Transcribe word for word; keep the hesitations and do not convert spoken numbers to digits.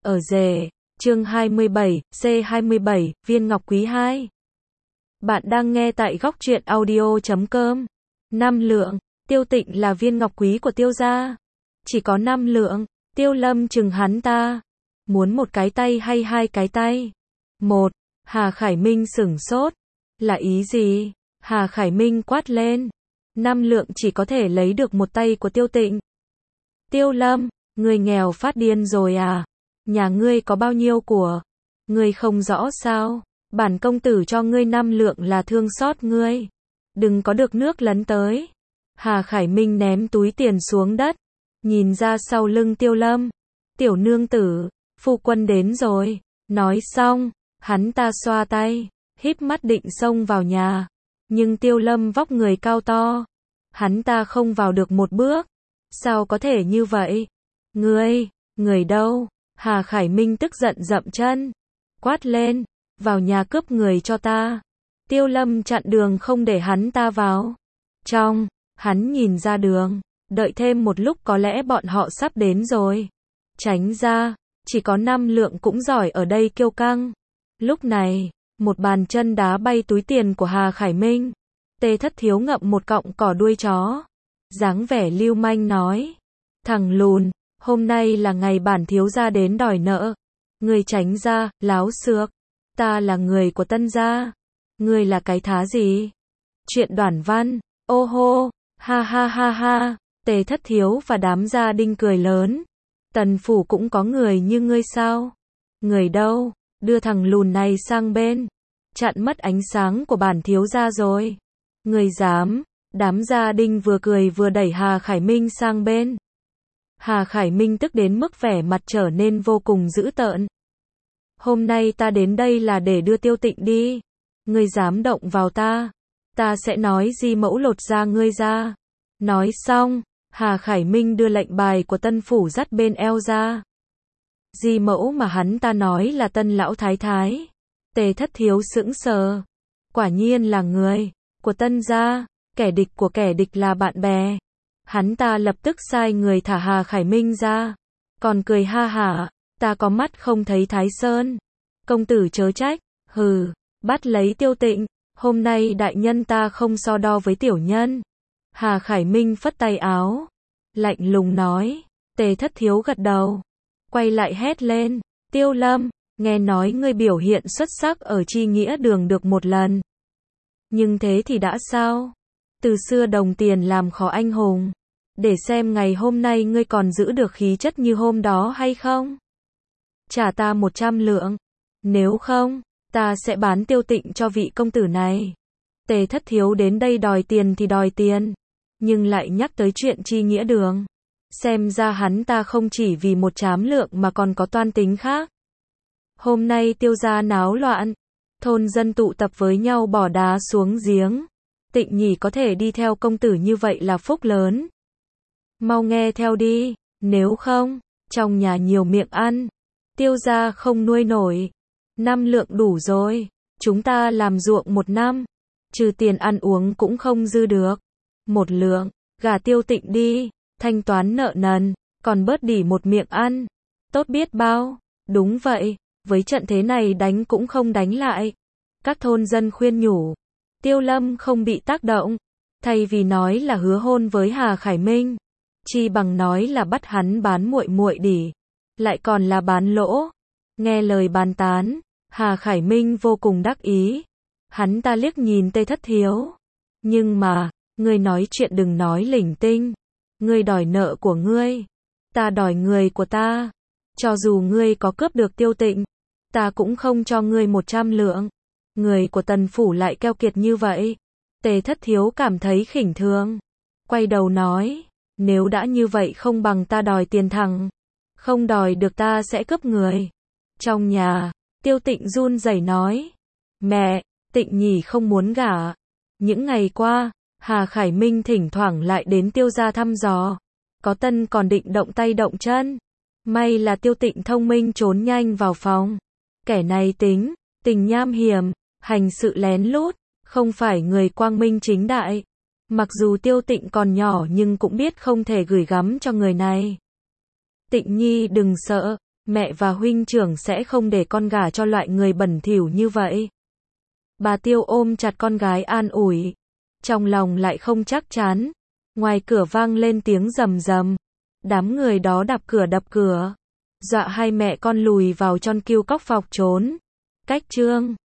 Ở rể, chương hai mươi bảy, C hai mươi bảy, viên ngọc quý hai. Bạn đang nghe tại góc truyện audio chấm com. Năm lượng, Tiêu Tịnh là viên ngọc quý của Tiêu gia. Chỉ có năm lượng, Tiêu Lâm chừng hắn ta. Muốn một cái tay hay hai cái tay? Một, Hà Khải Minh sửng sốt. Là ý gì? Hà Khải Minh quát lên. Năm lượng chỉ có thể lấy được một tay của Tiêu Tịnh. Tiêu Lâm, ngươi nghèo phát điên rồi à? Nhà ngươi có bao nhiêu của? Ngươi không rõ sao? Bản công tử cho ngươi năm lượng là thương xót ngươi. Đừng có được nước lấn tới. Hà Khải Minh ném túi tiền xuống đất. Nhìn ra sau lưng Tiêu Lâm. Tiểu nương tử, phu quân đến rồi. Nói xong, hắn ta xoa tay, híp mắt định xông vào nhà. Nhưng Tiêu Lâm vóc người cao to. Hắn ta không vào được một bước. Sao có thể như vậy? Ngươi, người đâu? Hà Khải Minh tức giận dậm chân. Quát lên, vào nhà cướp người cho ta. Tiêu Lâm chặn đường không để hắn ta vào. Trong, hắn nhìn ra đường, đợi thêm một lúc có lẽ bọn họ sắp đến rồi. Tránh ra, chỉ có năm lượng cũng giỏi ở đây kiêu căng. Lúc này, một bàn chân đá bay túi tiền của Hà Khải Minh. Tê Thất Thiếu ngậm một cọng cỏ đuôi chó. Dáng vẻ lưu manh nói. Thằng lùn, hôm nay là ngày bản thiếu gia đến đòi nợ. Ngươi tránh ra, láo xược. Ta là người của Tân gia. Ngươi là cái thá gì? Chuyện Đoản Văn. Ô hô, ha ha ha ha. Tề Thất Thiếu và đám gia đinh cười lớn. Tần phủ cũng có người như ngươi sao? Người đâu? Đưa thằng lùn này sang bên. Chặn mất ánh sáng của bản thiếu gia rồi. Ngươi dám? Đám gia đinh vừa cười vừa đẩy Hà Khải Minh sang bên. Hà Khải Minh tức đến mức vẻ mặt trở nên vô cùng dữ tợn. Hôm nay ta đến đây là để đưa Tiêu Tịnh đi. Ngươi dám động vào ta, ta sẽ nói Di Mẫu lột da ngươi ra. Nói xong, Hà Khải Minh đưa lệnh bài của Tân phủ dắt bên eo ra. Di Mẫu mà hắn ta nói là Tân lão thái thái. Tề Thất Thiếu sững sờ. Quả nhiên là người của Tân gia, kẻ địch của kẻ địch là bạn bè. Hắn ta lập tức sai người thả Hà Khải Minh ra. Còn cười ha hả, ta có mắt không thấy Thái Sơn. Công tử chớ trách, hừ, bắt lấy Tiêu Tịnh. Hôm nay đại nhân ta không so đo với tiểu nhân. Hà Khải Minh phất tay áo. Lạnh lùng nói. Tề Thất Thiếu gật đầu. Quay lại hét lên. Tiêu Lâm, nghe nói ngươi biểu hiện xuất sắc ở Chi Nghĩa Đường được một lần. Nhưng thế thì đã sao? Từ xưa đồng tiền làm khó anh hùng. Để xem ngày hôm nay ngươi còn giữ được khí chất như hôm đó hay không? Trả ta một trăm lượng. Nếu không, ta sẽ bán Tiêu Tịnh cho vị công tử này. Tề Thất Thiếu đến đây đòi tiền thì đòi tiền. Nhưng lại nhắc tới chuyện Chi Nghĩa Đường. Xem ra hắn ta không chỉ vì một trám lượng mà còn có toan tính khác. Hôm nay Tiêu gia náo loạn. Thôn dân tụ tập với nhau bỏ đá xuống giếng. Tịnh nhỉ có thể đi theo công tử như vậy là phúc lớn. Mau nghe theo đi, nếu không, trong nhà nhiều miệng ăn. Tiêu gia không nuôi nổi. Năm lượng đủ rồi, chúng ta làm ruộng một năm. Trừ tiền ăn uống cũng không dư được. Một lượng, gả Tiêu Tịnh đi, thanh toán nợ nần, còn bớt đỉ một miệng ăn. Tốt biết bao, đúng vậy, với trận thế này đánh cũng không đánh lại. Các thôn dân khuyên nhủ. Tiêu Lâm không bị tác động. Thay vì nói là hứa hôn với Hà Khải Minh, chi bằng nói là bắt hắn bán muội muội đỉ. Lại còn là bán lỗ. Nghe lời bàn tán, Hà Khải Minh vô cùng đắc ý. Hắn ta liếc nhìn Tê Thất Thiếu. Nhưng mà, ngươi nói chuyện đừng nói lỉnh tinh. Ngươi đòi nợ của ngươi. Ta đòi người của ta. Cho dù ngươi có cướp được Tiêu Tịnh, ta cũng không cho ngươi một trăm lượng. Người của Tần phủ lại keo kiệt như vậy. Tề Thất Thiếu cảm thấy khỉnh thường. Quay đầu nói. Nếu đã như vậy không bằng ta đòi tiền thẳng. Không đòi được ta sẽ cướp người. Trong nhà, Tiêu Tịnh run rẩy nói. Mẹ, Tịnh nhỉ không muốn gả. Những ngày qua, Hà Khải Minh thỉnh thoảng lại đến Tiêu gia thăm dò. Có Tân còn định động tay động chân. May là Tiêu Tịnh thông minh trốn nhanh vào phòng. Kẻ này tính, tình nham hiểm, hành sự lén lút, không phải người quang minh chính đại. Mặc dù Tiêu Tịnh còn nhỏ nhưng cũng biết không thể gửi gắm cho người này. Tịnh nhi đừng sợ, Mẹ và huynh trưởng sẽ không để con gả cho loại người bẩn thỉu như vậy. Bà Tiêu ôm chặt con gái an ủi. Trong lòng lại không chắc chắn. Ngoài cửa vang lên tiếng rầm rầm. Đám người đó đập cửa đập cửa. Dọa hai mẹ con lùi vào trong kiêu cóc phọc trốn. Cách chương